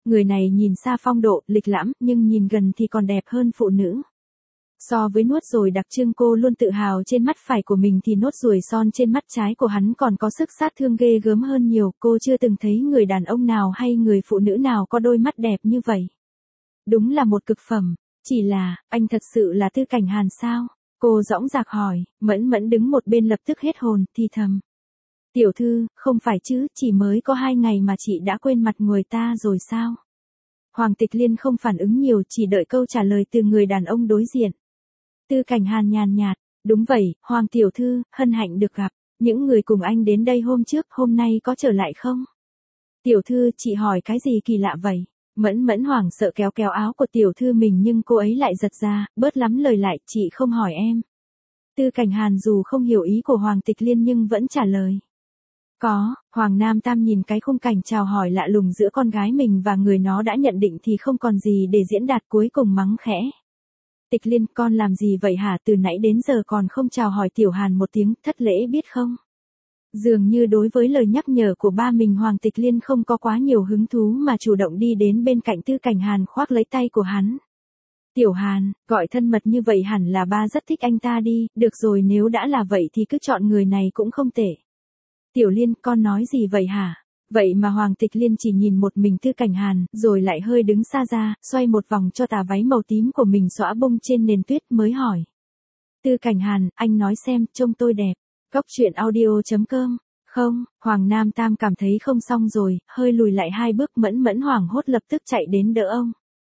Người này nhìn xa phong độ, lịch lãm, nhưng nhìn gần thì còn đẹp hơn phụ nữ. So với nốt ruồi đặc trưng cô luôn tự hào trên mắt phải của mình thì nốt ruồi son trên mắt trái của hắn còn có sức sát thương ghê gớm hơn nhiều. Cô chưa từng thấy người đàn ông nào hay người phụ nữ nào có đôi mắt đẹp như vậy. Đúng là một cực phẩm. Chỉ là, anh thật sự là Tư Cảnh Hàn sao? Cô dõng dạc hỏi, Mẫn Mẫn đứng một bên lập tức hết hồn, thì thầm. Tiểu thư, không phải chứ, chỉ mới có 2 ngày mà chị đã quên mặt người ta rồi sao? Hoàng Tịch Liên không phản ứng nhiều, chỉ đợi câu trả lời từ người đàn ông đối diện. Tư Cảnh Hàn nhàn nhạt, đúng vậy, Hoàng tiểu thư, hân hạnh được gặp. Những người cùng anh đến đây hôm trước, hôm nay có trở lại không? Tiểu thư, chị hỏi cái gì kỳ lạ vậy? Mẫn Mẫn hoảng sợ kéo kéo áo của tiểu thư mình nhưng cô ấy lại giật ra, bớt lắm lời lại, chị không hỏi em. Tư Cảnh Hàn dù không hiểu ý của Hoàng Tịch Liên nhưng vẫn trả lời. Có, Hoàng Nam Tam nhìn cái khung cảnh chào hỏi lạ lùng giữa con gái mình và người nó đã nhận định thì không còn gì để diễn đạt, cuối cùng mắng khẽ. Tịch Liên, con làm gì vậy hả, từ nãy đến giờ còn không chào hỏi Tiểu Hàn một tiếng, thất lễ biết không? Dường như đối với lời nhắc nhở của ba mình Hoàng Tịch Liên không có quá nhiều hứng thú mà chủ động đi đến bên cạnh Tư Cảnh Hàn khoác lấy tay của hắn. Tiểu Hàn, gọi thân mật như vậy hẳn là ba rất thích anh ta đi, được rồi nếu đã là vậy thì cứ chọn người này cũng không tệ. Tiểu Liên, con nói gì vậy hả? Vậy mà Hoàng Tịch Liên chỉ nhìn một mình Tư Cảnh Hàn, rồi lại hơi đứng xa ra, xoay một vòng cho tà váy màu tím của mình xõa bung trên nền tuyết mới hỏi. Tư Cảnh Hàn, anh nói xem, trông tôi đẹp. Cốc truyện audio.com. Không, Hoàng Nam Tam cảm thấy không xong rồi, hơi lùi lại 2 bước, Mẫn Mẫn hoảng hốt lập tức chạy đến đỡ ông.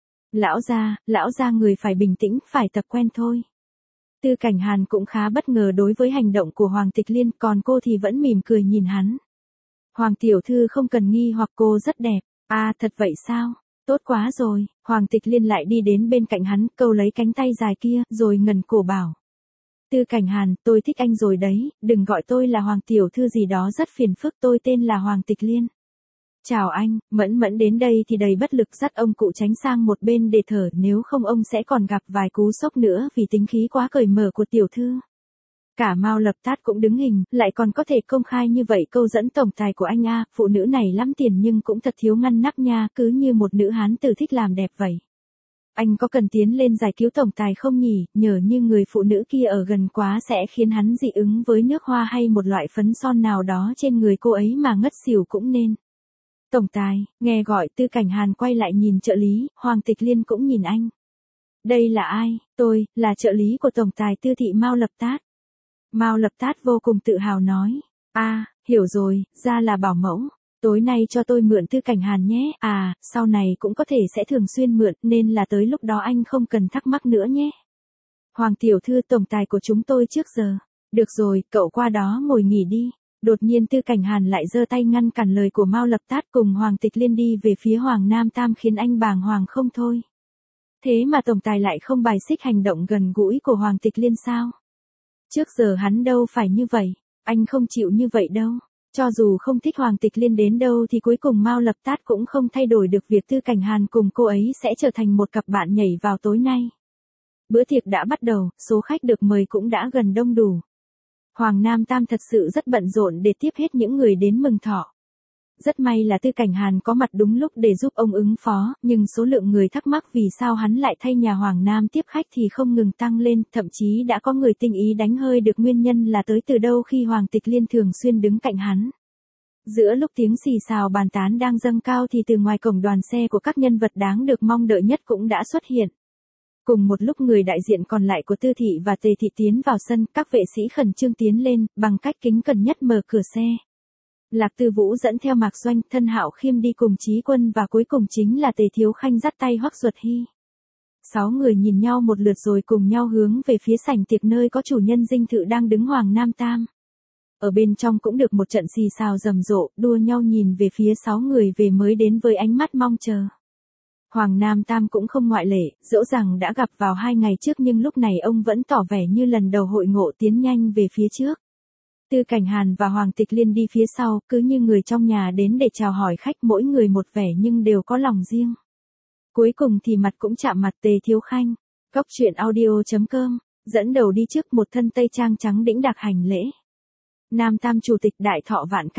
Lão gia người phải bình tĩnh, phải tập quen thôi. Tư Cảnh Hàn cũng khá bất ngờ đối với hành động của Hoàng Tịch Liên, còn cô thì vẫn mỉm cười nhìn hắn. Hoàng tiểu thư không cần nghi hoặc, cô rất đẹp. À, thật vậy sao? Tốt quá rồi. Hoàng Tịch Liên lại đi đến bên cạnh hắn, câu lấy cánh tay dài kia, rồi ngẩng cổ bảo. Tư Cảnh Hàn, tôi thích anh rồi đấy, đừng gọi tôi là Hoàng tiểu thư gì đó rất phiền phức, tôi tên là Hoàng Tịch Liên. Chào anh, Mẫn Mẫn đến đây thì đầy bất lực dắt ông cụ tránh sang một bên để thở, nếu không ông sẽ còn gặp vài cú sốc nữa vì tính khí quá cởi mở của tiểu thư. Cả Mao Lập Tát cũng đứng hình, lại còn có thể công khai như vậy, câu dẫn tổng tài của anh a, phụ nữ này lắm tiền nhưng cũng thật thiếu ngăn nắp nha, cứ như một nữ hán tử thích làm đẹp vậy. Anh có cần tiến lên giải cứu tổng tài không nhỉ, nhờ như người phụ nữ kia ở gần quá sẽ khiến hắn dị ứng với nước hoa hay một loại phấn son nào đó trên người cô ấy mà ngất xỉu cũng nên. Tổng tài, nghe gọi Tư Cảnh Hàn quay lại nhìn trợ lý, Hoàng Tịch Liên cũng nhìn anh. Đây là ai? Tôi, là trợ lý của tổng tài Tư thị Mao Lập Tát. Mao Lập Tát vô cùng tự hào nói. À, hiểu rồi, ra là bảo mẫu. Tối nay cho tôi mượn Tư Cảnh Hàn nhé, à, sau này cũng có thể sẽ thường xuyên mượn, nên là tới lúc đó anh không cần thắc mắc nữa nhé. Hoàng tiểu thư, tổng tài của chúng tôi trước giờ. Được rồi, cậu qua đó ngồi nghỉ đi. Đột nhiên Tư Cảnh Hàn lại giơ tay ngăn cản lời của Mao Lập Tát cùng Hoàng Tịch Liên đi về phía Hoàng Nam Tam khiến anh bàng hoàng không thôi. Thế mà tổng tài lại không bài xích hành động gần gũi của Hoàng Tịch Liên sao? Trước giờ hắn đâu phải như vậy, anh không chịu như vậy đâu. Cho dù không thích Hoàng Tịch Liên đến đâu thì cuối cùng Mao Lập Tát cũng không thay đổi được việc Tư Cảnh Hàn cùng cô ấy sẽ trở thành một cặp bạn nhảy vào tối nay. Bữa tiệc đã bắt đầu, số khách được mời cũng đã gần đông đủ. Hoàng Nam Tam thật sự rất bận rộn để tiếp hết những người đến mừng thọ. Rất may là Tư Cảnh Hàn có mặt đúng lúc để giúp ông ứng phó, nhưng số lượng người thắc mắc vì sao hắn lại thay nhà Hoàng Nam tiếp khách thì không ngừng tăng lên, thậm chí đã có người tinh ý đánh hơi được nguyên nhân là tới từ đâu khi Hoàng Tịch Liên thường xuyên đứng cạnh hắn. Giữa lúc tiếng xì xào bàn tán đang dâng cao thì từ ngoài cổng đoàn xe của các nhân vật đáng được mong đợi nhất cũng đã xuất hiện. Cùng một lúc người đại diện còn lại của Tư thị và Tề thị tiến vào sân, các vệ sĩ khẩn trương tiến lên, bằng cách kính cẩn nhất mở cửa xe. Lạc Tư Vũ dẫn theo Mạc Doanh, Thân Hạo Khiêm đi cùng Chí Quân và cuối cùng chính là Tề Thiếu Khanh dắt tay Hoắc Duật Hy. 6 người nhìn nhau một lượt rồi cùng nhau hướng về phía sảnh tiệc nơi có chủ nhân dinh thự đang đứng Hoàng Nam Tam. Ở bên trong cũng được một trận xì xào rầm rộ, đua nhau nhìn về phía 6 người về mới đến với ánh mắt mong chờ. Hoàng Nam Tam cũng không ngoại lệ, dẫu rằng đã gặp vào 2 ngày trước nhưng lúc này ông vẫn tỏ vẻ như lần đầu hội ngộ, tiến nhanh về phía trước. Tư Cảnh Hàn và Hoàng Tịch Liên đi phía sau, cứ như người trong nhà đến để chào hỏi khách, mỗi người một vẻ nhưng đều có lòng riêng. Cuối cùng thì mặt cũng chạm mặt Tề Thiếu Khanh. Cốc truyện audio.com, dẫn đầu đi trước một thân tây trang trắng đĩnh đạc hành lễ. Nam Tam chủ tịch đại thọ vạn cát.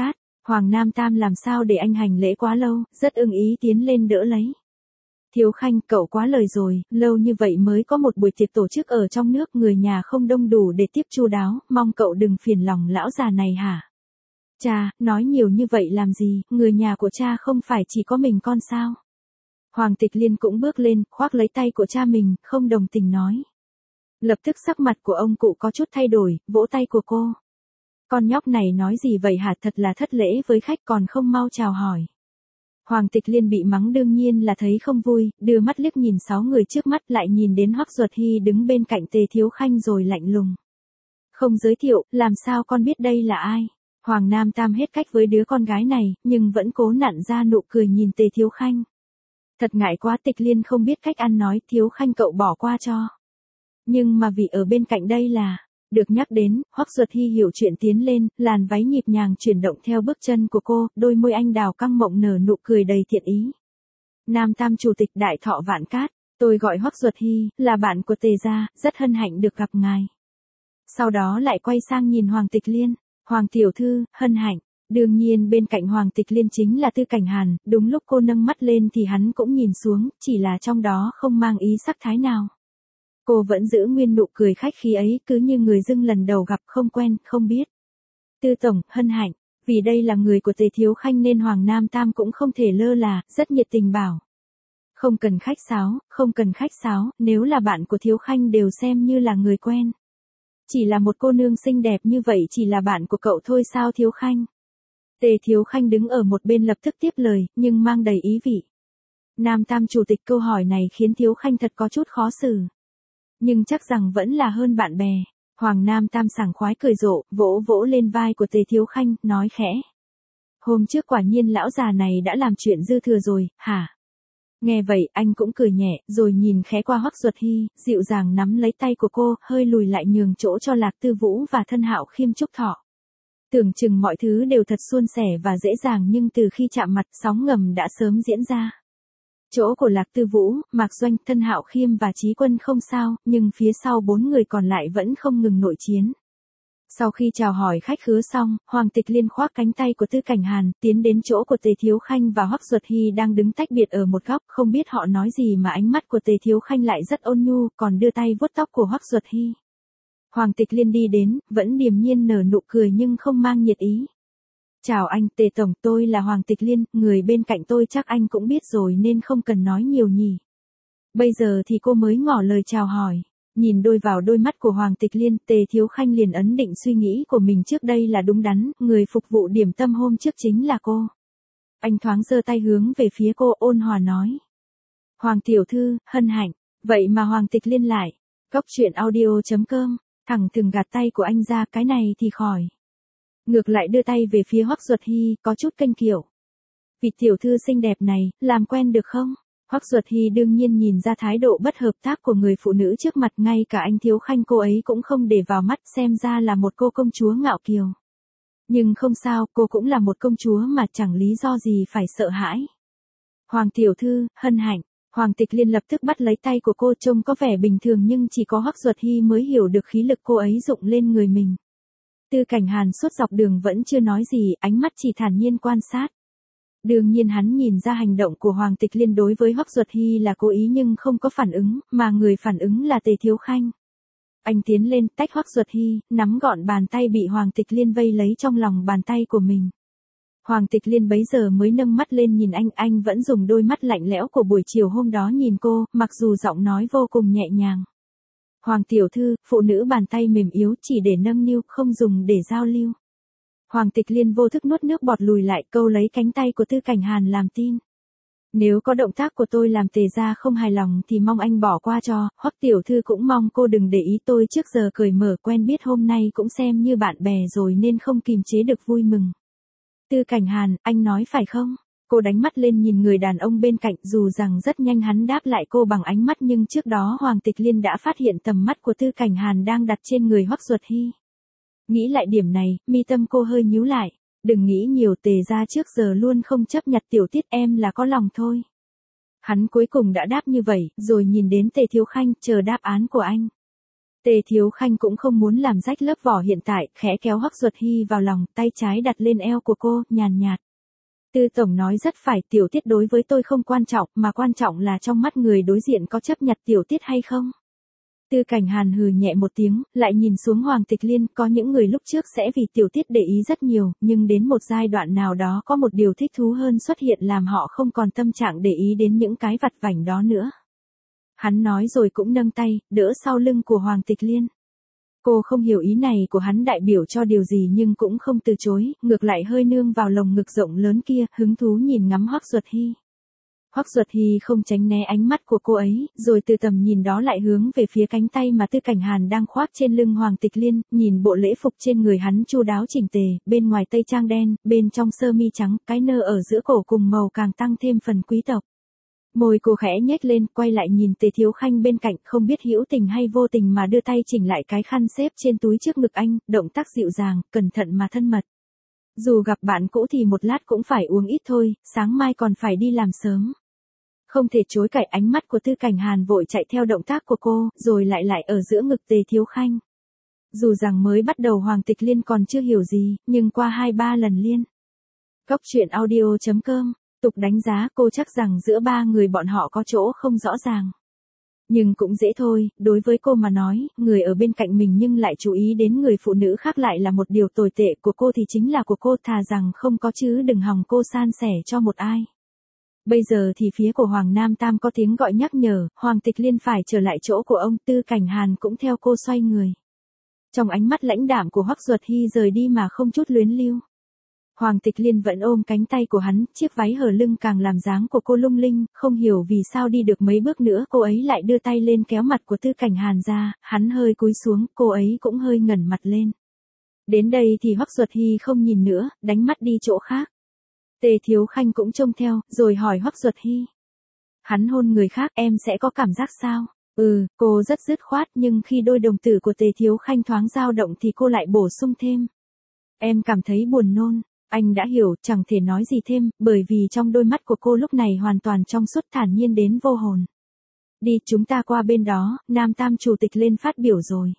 Hoàng Nam Tam làm sao để anh hành lễ quá lâu, rất ưng ý tiến lên đỡ lấy. Thiếu Khanh, cậu quá lời rồi, lâu như vậy mới có một buổi tiệc tổ chức ở trong nước, người nhà không đông đủ để tiếp chu đáo, mong cậu đừng phiền lòng lão già này hả? Cha, nói nhiều như vậy làm gì, người nhà của cha không phải chỉ có mình con sao? Hoàng Tịch Liên cũng bước lên, khoác lấy tay của cha mình, không đồng tình nói. Lập tức sắc mặt của ông cụ có chút thay đổi, vỗ tay của cô. Con nhóc này nói gì vậy hả, thật là thất lễ với khách còn không mau chào hỏi. Hoàng Tịch Liên bị mắng đương nhiên là thấy không vui, đưa mắt liếc nhìn 6 người trước mắt lại nhìn đến Hoắc Duật Hy đứng bên cạnh Tề Thiếu Khanh rồi lạnh lùng. Không giới thiệu, làm sao con biết đây là ai? Hoàng Nam Tam hết cách với đứa con gái này, nhưng vẫn cố nặn ra nụ cười nhìn Tề Thiếu Khanh. Thật ngại quá, Tịch Liên không biết cách ăn nói, Thiếu Khanh cậu bỏ qua cho. Nhưng mà vì ở bên cạnh đây là... Được nhắc đến, Hoắc Duật Hy hiểu chuyện tiến lên, làn váy nhịp nhàng chuyển động theo bước chân của cô, đôi môi anh đào căng mộng nở nụ cười đầy thiện ý. Nam Tam chủ tịch đại thọ vạn cát, tôi gọi Hoắc Duật Hy, là bạn của Tề gia, rất hân hạnh được gặp ngài. Sau đó lại quay sang nhìn Hoàng Tịch Liên, Hoàng tiểu thư, hân hạnh. Đương nhiên bên cạnh Hoàng Tịch Liên chính là Tư Cảnh Hàn, đúng lúc cô nâng mắt lên thì hắn cũng nhìn xuống, chỉ là trong đó không mang ý sắc thái nào. Cô vẫn giữ nguyên nụ cười khách khí ấy, cứ như người dưng lần đầu gặp không quen, không biết. Tư tổng, hân hạnh, vì đây là người của Tề Thiếu Khanh nên Hoàng Nam Tam cũng không thể lơ là, rất nhiệt tình bảo. Không cần khách sáo, không cần khách sáo, nếu là bạn của Thiếu Khanh đều xem như là người quen. Chỉ là một cô nương xinh đẹp như vậy chỉ là bạn của cậu thôi sao Thiếu Khanh? Tề Thiếu Khanh đứng ở một bên lập tức tiếp lời, nhưng mang đầy ý vị. Nam Tam chủ tịch, câu hỏi này khiến Thiếu Khanh thật có chút khó xử. Nhưng chắc rằng vẫn là hơn bạn bè. Hoàng Nam Tam sảng khoái cười rộ, vỗ vỗ lên vai của Tề Thiếu Khanh, nói khẽ. Hôm trước quả nhiên lão già này đã làm chuyện dư thừa rồi, hả? Nghe vậy, anh cũng cười nhẹ, rồi nhìn khẽ qua Hoắc Duật Hy, dịu dàng nắm lấy tay của cô, hơi lùi lại nhường chỗ cho Lạc Tư Vũ và Thân Hạo Khiêm chúc thọ. Tưởng chừng mọi thứ đều thật suôn sẻ và dễ dàng nhưng từ khi chạm mặt, sóng ngầm đã sớm diễn ra. Chỗ của Lạc Tư Vũ, Mạc Doanh, Thân Hạo Khiêm và Chí Quân không sao, nhưng phía sau 4 người còn lại vẫn không ngừng nội chiến. Sau khi chào hỏi khách khứa xong, Hoàng Tịch Liên khoác cánh tay của Tư Cảnh Hàn, tiến đến chỗ của Tề Thiếu Khanh và Hoắc Duật Hy đang đứng tách biệt ở một góc, không biết họ nói gì mà ánh mắt của Tề Thiếu Khanh lại rất ôn nhu, còn đưa tay vuốt tóc của Hoắc Duật Hy. Hoàng Tịch Liên đi đến, vẫn điềm nhiên nở nụ cười nhưng không mang nhiệt ý. Chào anh, Tề Tổng, tôi là Hoàng Tịch Liên, người bên cạnh tôi chắc anh cũng biết rồi nên không cần nói nhiều nhỉ. Bây giờ thì cô mới ngỏ lời chào hỏi. Nhìn đôi vào đôi mắt của Hoàng Tịch Liên, Tề Thiếu Khanh liền ấn định suy nghĩ của mình trước đây là đúng đắn, người phục vụ điểm tâm hôm trước chính là cô. Anh thoáng giơ tay hướng về phía cô, ôn hòa nói. Hoàng tiểu thư, hân hạnh, vậy mà Hoàng Tịch Liên lại. Cóc truyện audio.com, thẳng thừng gạt tay của anh ra, cái này thì khỏi. Ngược lại đưa tay về phía Hoắc Duật Hy, có chút kênh kiệu. Vị tiểu thư xinh đẹp này, làm quen được không? Hoắc Duật Hy đương nhiên nhìn ra thái độ bất hợp tác của người phụ nữ trước mặt, ngay cả anh Thiếu Khanh cô ấy cũng không để vào mắt, xem ra là một cô công chúa ngạo kiều. Nhưng không sao, cô cũng là một công chúa mà chẳng lý do gì phải sợ hãi. Hoàng tiểu thư, hân hạnh. Hoàng Tịch Liên lập tức bắt lấy tay của cô, trông có vẻ bình thường nhưng chỉ có Hoắc Duật Hy mới hiểu được khí lực cô ấy dụng lên người mình. Tư Cảnh Hàn suốt dọc đường vẫn chưa nói gì, ánh mắt chỉ thản nhiên quan sát. Đương nhiên hắn nhìn ra hành động của Hoàng Tịch Liên đối với Hoắc Duật Hy là cố ý nhưng không có phản ứng, mà người phản ứng là Tề Thiếu Khanh. Anh tiến lên, tách Hoắc Duật Hy, nắm gọn bàn tay bị Hoàng Tịch Liên vây lấy trong lòng bàn tay của mình. Hoàng Tịch Liên bấy giờ mới nâng mắt lên nhìn anh vẫn dùng đôi mắt lạnh lẽo của buổi chiều hôm đó nhìn cô, mặc dù giọng nói vô cùng nhẹ nhàng. Hoàng tiểu thư, phụ nữ bàn tay mềm yếu chỉ để nâng niu, không dùng để giao lưu. Hoàng Tịch Liên vô thức nuốt nước bọt lùi lại, câu lấy cánh tay của Tư Cảnh Hàn làm tin. Nếu có động tác của tôi làm Tề gia không hài lòng thì mong anh bỏ qua cho, Hoắc tiểu thư cũng mong cô đừng để ý, tôi trước giờ cởi mở quen biết hôm nay cũng xem như bạn bè rồi nên không kìm chế được vui mừng. Tư Cảnh Hàn, anh nói phải không? Cô đánh mắt lên nhìn người đàn ông bên cạnh, dù rằng rất nhanh hắn đáp lại cô bằng ánh mắt nhưng trước đó Hoàng Tịch Liên đã phát hiện tầm mắt của Tư Cảnh Hàn đang đặt trên người Hoắc Duật Hy. Nghĩ lại điểm này, mi tâm cô hơi nhíu lại, đừng nghĩ nhiều, Tề gia trước giờ luôn không chấp nhặt tiểu tiết, em là có lòng thôi. Hắn cuối cùng đã đáp như vậy, rồi nhìn đến Tề Thiếu Khanh, chờ đáp án của anh. Tề Thiếu Khanh cũng không muốn làm rách lớp vỏ hiện tại, khẽ kéo Hoắc Duật Hy vào lòng, tay trái đặt lên eo của cô, nhàn nhạt. Tư tổng nói rất phải, tiểu tiết đối với tôi không quan trọng, mà quan trọng là trong mắt người đối diện có chấp nhận tiểu tiết hay không. Tư Cảnh Hàn hừ nhẹ một tiếng, lại nhìn xuống Hoàng Tịch Liên, có những người lúc trước sẽ vì tiểu tiết để ý rất nhiều, nhưng đến một giai đoạn nào đó có một điều thích thú hơn xuất hiện làm họ không còn tâm trạng để ý đến những cái vặt vảnh đó nữa. Hắn nói rồi cũng nâng tay, đỡ sau lưng của Hoàng Tịch Liên. Cô không hiểu ý này của hắn đại biểu cho điều gì nhưng cũng không từ chối, ngược lại hơi nương vào lồng ngực rộng lớn kia, hứng thú nhìn ngắm Hoắc Duật Hy. Hoắc Duật Hy không tránh né ánh mắt của cô ấy, rồi từ tầm nhìn đó lại hướng về phía cánh tay mà Tư Cảnh Hàn đang khoác trên lưng Hoàng Tịch Liên, nhìn bộ lễ phục trên người hắn chu đáo chỉnh tề, bên ngoài tây trang đen, bên trong sơ mi trắng, cái nơ ở giữa cổ cùng màu càng tăng thêm phần quý tộc. Môi cô khẽ nhếch lên, quay lại nhìn Tề Thiếu Khanh bên cạnh, không biết hữu tình hay vô tình mà đưa tay chỉnh lại cái khăn xếp trên túi trước ngực anh, động tác dịu dàng, cẩn thận mà thân mật. Dù gặp bạn cũ thì một lát cũng phải uống ít thôi, sáng mai còn phải đi làm sớm. Không thể chối cãi, ánh mắt của Tư Cảnh Hàn vội chạy theo động tác của cô, rồi lại ở giữa ngực Tề Thiếu Khanh. Dù rằng mới bắt đầu Hoàng Tịch Liên còn chưa hiểu gì, nhưng qua 2-3 lần liên. Cốc truyện audio.com tục đánh giá, cô chắc rằng giữa ba người bọn họ có chỗ không rõ ràng. Nhưng cũng dễ thôi, đối với cô mà nói, người ở bên cạnh mình nhưng lại chú ý đến người phụ nữ khác lại là một điều tồi tệ, của cô thì chính là của cô, thà rằng không có chứ đừng hòng cô san sẻ cho một ai. Bây giờ thì phía của Hoàng Nam Tam có tiếng gọi nhắc nhở, Hoàng Tịch Liên phải trở lại chỗ của ông. Tư Cảnh Hàn cũng theo cô xoay người. Trong ánh mắt lãnh đạm của Hoắc Duật Hy rời đi mà không chút luyến lưu. Hoàng Tịch Liên vẫn ôm cánh tay của hắn, chiếc váy hở lưng càng làm dáng của cô lung linh, không hiểu vì sao đi được mấy bước nữa cô ấy lại đưa tay lên kéo mặt của Tư Cảnh Hàn ra, hắn hơi cúi xuống, cô ấy cũng hơi ngẩng mặt lên. Đến đây thì Hoắc Duật Hy không nhìn nữa, đánh mắt đi chỗ khác. Tề Thiếu Khanh cũng trông theo, rồi hỏi Hoắc Duật Hy. Hắn hôn người khác, em sẽ có cảm giác sao? Cô rất dứt khoát, nhưng khi đôi đồng tử của Tề Thiếu Khanh thoáng dao động thì cô lại bổ sung thêm. Em cảm thấy buồn nôn. Anh đã hiểu, chẳng thể nói gì thêm, bởi vì trong đôi mắt của cô lúc này hoàn toàn trong suốt, thản nhiên đến vô hồn. Đi, chúng ta qua bên đó, Nam Tam chủ tịch lên phát biểu rồi.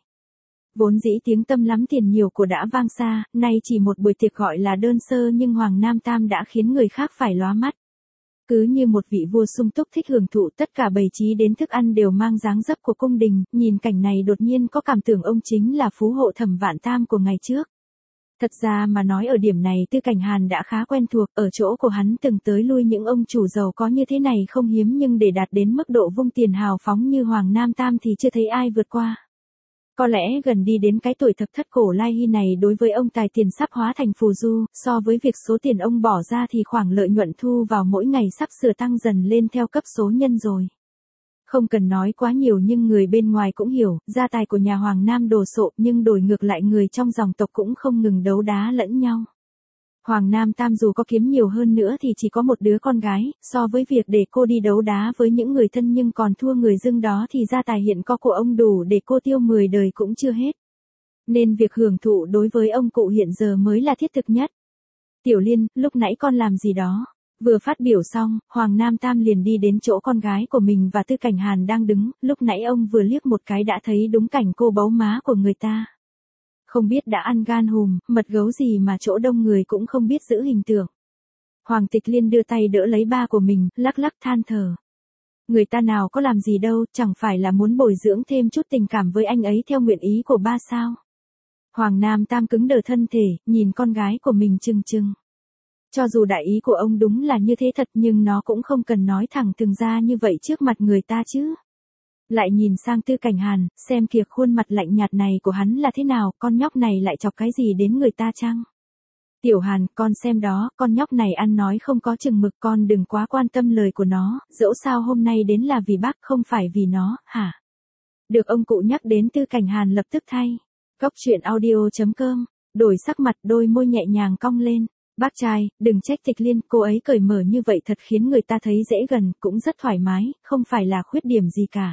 Vốn dĩ tiếng tâm lắm tiền nhiều của đã vang xa, nay chỉ một buổi tiệc gọi là đơn sơ nhưng Hoàng Nam Tam đã khiến người khác phải lóa mắt. Cứ như một vị vua sung túc thích hưởng thụ, tất cả bày trí đến thức ăn đều mang dáng dấp của cung đình, nhìn cảnh này đột nhiên có cảm tưởng ông chính là phú hộ Thẩm Vạn Tam của ngày trước. Thật ra mà nói ở điểm này Tư Cảnh Hàn đã khá quen thuộc, ở chỗ của hắn từng tới lui những ông chủ giàu có như thế này không hiếm, nhưng để đạt đến mức độ vung tiền hào phóng như Hoàng Nam Tam thì chưa thấy ai vượt qua. Có lẽ gần đi đến cái tuổi thập thất cổ lai hy này đối với ông tài tiền sắp hóa thành phù du, so với việc số tiền ông bỏ ra thì khoảng lợi nhuận thu vào mỗi ngày sắp sửa tăng dần lên theo cấp số nhân rồi. Không cần nói quá nhiều nhưng người bên ngoài cũng hiểu, gia tài của nhà Hoàng Nam đồ sộ nhưng đổi ngược lại người trong dòng tộc cũng không ngừng đấu đá lẫn nhau. Hoàng Nam Tam dù có kiếm nhiều hơn nữa thì chỉ có một đứa con gái, so với việc để cô đi đấu đá với những người thân nhưng còn thua người dưng đó thì gia tài hiện có của ông đủ để cô tiêu 10 đời cũng chưa hết. Nên việc hưởng thụ đối với ông cụ hiện giờ mới là thiết thực nhất. Tiểu Liên, lúc nãy con làm gì đó? Vừa phát biểu xong, Hoàng Nam Tam liền đi đến chỗ con gái của mình và Tư Cảnh Hàn đang đứng, lúc nãy ông vừa liếc một cái đã thấy đúng cảnh cô bấu má của người ta. Không biết đã ăn gan hùm, mật gấu gì mà chỗ đông người cũng không biết giữ hình tượng. Hoàng Tịch Liên đưa tay đỡ lấy ba của mình, lắc lắc than thở. Người ta nào có làm gì đâu, chẳng phải là muốn bồi dưỡng thêm chút tình cảm với anh ấy theo nguyện ý của ba sao. Hoàng Nam Tam cứng đờ thân thể, nhìn con gái của mình trừng trừng. Cho dù đại ý của ông đúng là như thế thật nhưng nó cũng không cần nói thẳng thừng ra như vậy trước mặt người ta chứ. Lại nhìn sang Tư Cảnh Hàn, xem kìa khuôn mặt lạnh nhạt này của hắn là thế nào, con nhóc này lại chọc cái gì đến người ta chăng? Tiểu Hàn, con xem đó, con nhóc này ăn nói không có chừng mực, con đừng quá quan tâm lời của nó, dẫu sao hôm nay đến là vì bác không phải vì nó, hả? Được ông cụ nhắc đến Tư Cảnh Hàn lập tức thay. Cốc truyện audio.com, đổi sắc mặt, đôi môi nhẹ nhàng cong lên. Bác trai, đừng trách Tịch Liên, cô ấy cởi mở như vậy thật khiến người ta thấy dễ gần, cũng rất thoải mái, không phải là khuyết điểm gì cả.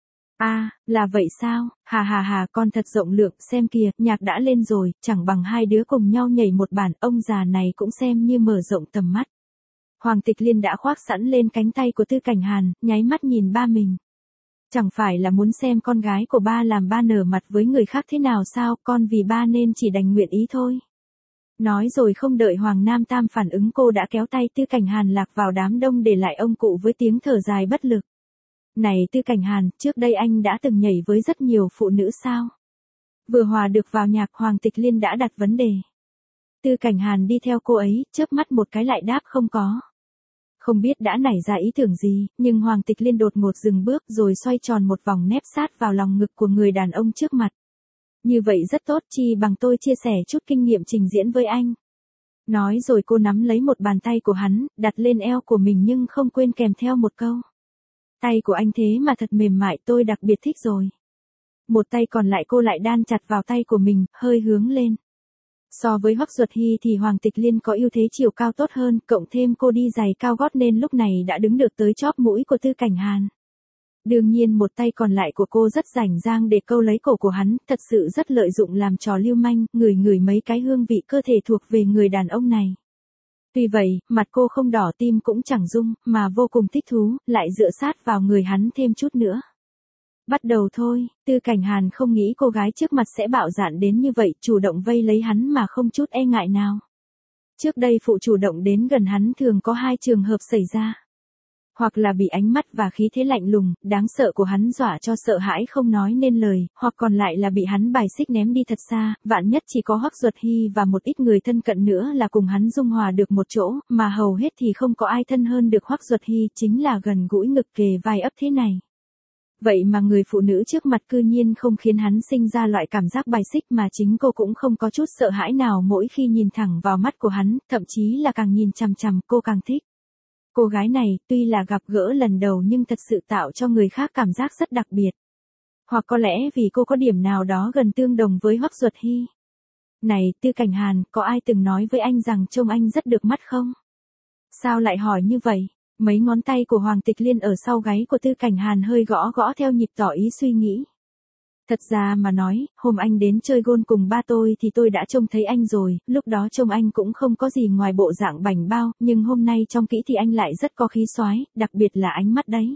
Là vậy sao, hà, con thật rộng lượng, xem kìa, nhạc đã lên rồi, chẳng bằng hai đứa cùng nhau nhảy một bản, ông già này cũng xem như mở rộng tầm mắt. Hoàng Tịch Liên đã khoác sẵn lên cánh tay của Tư Cảnh Hàn, nháy mắt nhìn ba mình. Chẳng phải là muốn xem con gái của ba làm ba nở mặt với người khác thế nào sao, con vì ba nên chỉ đành nguyện ý thôi. Nói rồi không đợi Hoàng Nam Tam phản ứng cô đã kéo tay Tư Cảnh Hàn lạc vào đám đông để lại ông cụ với tiếng thở dài bất lực. Này Tư Cảnh Hàn, trước đây anh đã từng nhảy với rất nhiều phụ nữ sao? Vừa hòa được vào nhạc Hoàng Tịch Liên đã đặt vấn đề. Tư Cảnh Hàn đi theo cô ấy, chớp mắt một cái lại đáp không có. Không biết đã nảy ra ý tưởng gì, nhưng Hoàng Tịch Liên đột ngột dừng bước rồi xoay tròn một vòng nép sát vào lòng ngực của người đàn ông trước mặt. Như vậy rất tốt, chi bằng tôi chia sẻ chút kinh nghiệm trình diễn với anh. Nói rồi cô nắm lấy một bàn tay của hắn, đặt lên eo của mình nhưng không quên kèm theo một câu. Tay của anh thế mà thật mềm mại, tôi đặc biệt thích rồi. Một tay còn lại cô lại đan chặt vào tay của mình, hơi hướng lên. So với Hoắc Duật Hy thì Hoàng Tịch Liên có ưu thế chiều cao tốt hơn, cộng thêm cô đi giày cao gót nên lúc này đã đứng được tới chóp mũi của Tư Cảnh Hàn. Đương nhiên một tay còn lại của cô rất rảnh rang để câu lấy cổ của hắn, thật sự rất lợi dụng làm trò lưu manh, ngửi mấy cái hương vị cơ thể thuộc về người đàn ông này. Tuy vậy, mặt cô không đỏ tim cũng chẳng rung, mà vô cùng thích thú, lại dựa sát vào người hắn thêm chút nữa. Bắt đầu thôi, Tư Cảnh Hàn không nghĩ cô gái trước mặt sẽ bạo dạn đến như vậy, chủ động vây lấy hắn mà không chút e ngại nào. Trước đây phụ chủ động đến gần hắn thường có hai trường hợp xảy ra. Hoặc là bị ánh mắt và khí thế lạnh lùng, đáng sợ của hắn dọa cho sợ hãi không nói nên lời, hoặc còn lại là bị hắn bài xích ném đi thật xa, vạn nhất chỉ có Hoắc Duật Hy và một ít người thân cận nữa là cùng hắn dung hòa được một chỗ, mà hầu hết thì không có ai thân hơn được Hoắc Duật Hy, chính là gần gũi ngực kề vai ấp thế này. Vậy mà người phụ nữ trước mặt cư nhiên không khiến hắn sinh ra loại cảm giác bài xích mà chính cô cũng không có chút sợ hãi nào mỗi khi nhìn thẳng vào mắt của hắn, thậm chí là càng nhìn chằm chằm cô càng thích. Cô gái này, tuy là gặp gỡ lần đầu nhưng thật sự tạo cho người khác cảm giác rất đặc biệt. Hoặc có lẽ vì cô có điểm nào đó gần tương đồng với Hoắc Duật Hy. Này, Tư Cảnh Hàn, có ai từng nói với anh rằng trông anh rất được mắt không? Sao lại hỏi như vậy? Mấy ngón tay của Hoàng Tịch Liên ở sau gáy của Tư Cảnh Hàn hơi gõ gõ theo nhịp tỏ ý suy nghĩ. Thật ra mà nói, hôm anh đến chơi gôn cùng ba tôi thì tôi đã trông thấy anh rồi, lúc đó trông anh cũng không có gì ngoài bộ dạng bảnh bao, nhưng hôm nay trong kỹ thì anh lại rất có khí soái, đặc biệt là ánh mắt đấy.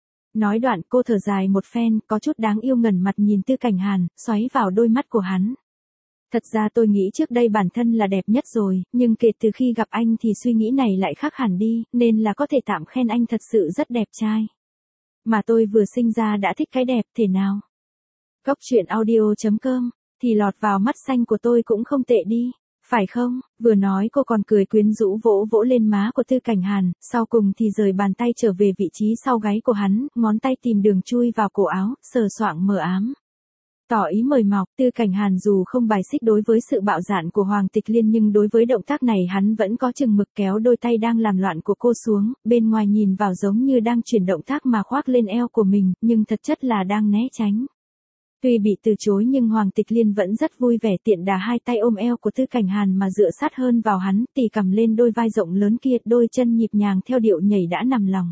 Nói đoạn cô thở dài một phen, có chút đáng yêu ngẩng mặt nhìn Tư Cảnh Hàn, xoáy vào đôi mắt của hắn. Thật ra tôi nghĩ trước đây bản thân là đẹp nhất rồi, nhưng kể từ khi gặp anh thì suy nghĩ này lại khác hẳn đi, nên là có thể tạm khen anh thật sự rất đẹp trai. Mà tôi vừa sinh ra đã thích cái đẹp thế nào. Góc truyện audio.com, thì lọt vào mắt xanh của tôi cũng không tệ đi, phải không? Vừa nói cô còn cười quyến rũ vỗ vỗ lên má của Tư Cảnh Hàn, sau cùng thì rời bàn tay trở về vị trí sau gáy của hắn, ngón tay tìm đường chui vào cổ áo, sờ soạng mờ ám. Tỏ ý mời mọc, Tư Cảnh Hàn dù không bài xích đối với sự bạo dạn của Hoàng Tịch Liên nhưng đối với động tác này hắn vẫn có chừng mực, kéo đôi tay đang làm loạn của cô xuống, bên ngoài nhìn vào giống như đang chuyển động tác mà khoác lên eo của mình, nhưng thật chất là đang né tránh. Tuy bị từ chối nhưng Hoàng Tịch Liên vẫn rất vui vẻ tiện đà hai tay ôm eo của Tư Cảnh Hàn mà dựa sát hơn vào hắn, tì cầm lên đôi vai rộng lớn kia, đôi chân nhịp nhàng theo điệu nhảy đã nằm lòng.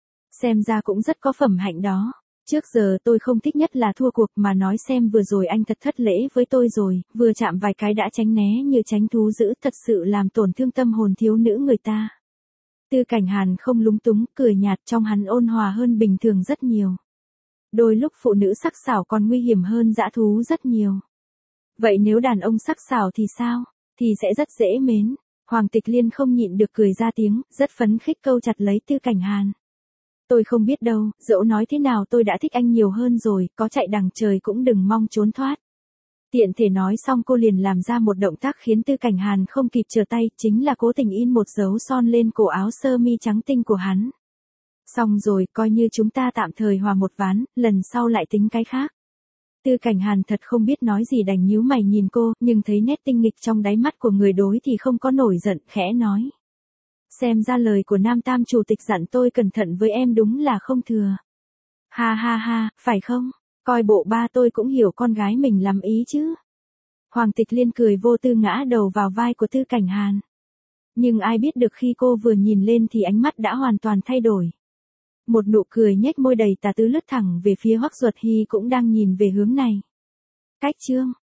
Xem ra cũng rất có phẩm hạnh đó. Trước giờ tôi không thích nhất là thua cuộc, mà nói xem vừa rồi anh thật thất lễ với tôi rồi, vừa chạm vài cái đã tránh né như tránh thú dữ, thật sự làm tổn thương tâm hồn thiếu nữ người ta. Tư Cảnh Hàn không lúng túng, cười nhạt, trong hắn ôn hòa hơn bình thường rất nhiều. Đôi lúc phụ nữ sắc sảo còn nguy hiểm hơn dã thú rất nhiều. Vậy nếu đàn ông sắc sảo thì sao? Thì sẽ rất dễ mến. Hoàng Tịch Liên không nhịn được cười ra tiếng, rất phấn khích câu chặt lấy Tư Cảnh Hàn. Tôi không biết đâu, dẫu nói thế nào tôi đã thích anh nhiều hơn rồi, có chạy đằng trời cũng đừng mong trốn thoát. Tiện thể nói xong cô liền làm ra một động tác khiến Tư Cảnh Hàn không kịp trở tay, chính là cố tình in một dấu son lên cổ áo sơ mi trắng tinh của hắn. Xong rồi, coi như chúng ta tạm thời hòa một ván, lần sau lại tính cái khác. Tư Cảnh Hàn thật không biết nói gì đành nhíu mày nhìn cô, nhưng thấy nét tinh nghịch trong đáy mắt của người đối thì không có nổi giận, khẽ nói. Xem ra lời của Nam Tam chủ tịch dặn tôi cẩn thận với em đúng là không thừa. Ha ha ha, phải không? Coi bộ ba tôi cũng hiểu con gái mình lắm ý chứ. Hoàng Tịch Liên cười vô tư ngã đầu vào vai của Tư Cảnh Hàn. Nhưng ai biết được khi cô vừa nhìn lên thì ánh mắt đã hoàn toàn thay đổi. Một nụ cười nhếch môi đầy tà tứ lướt thẳng về phía Hoắc Duật Hy cũng đang nhìn về hướng này. Cách chương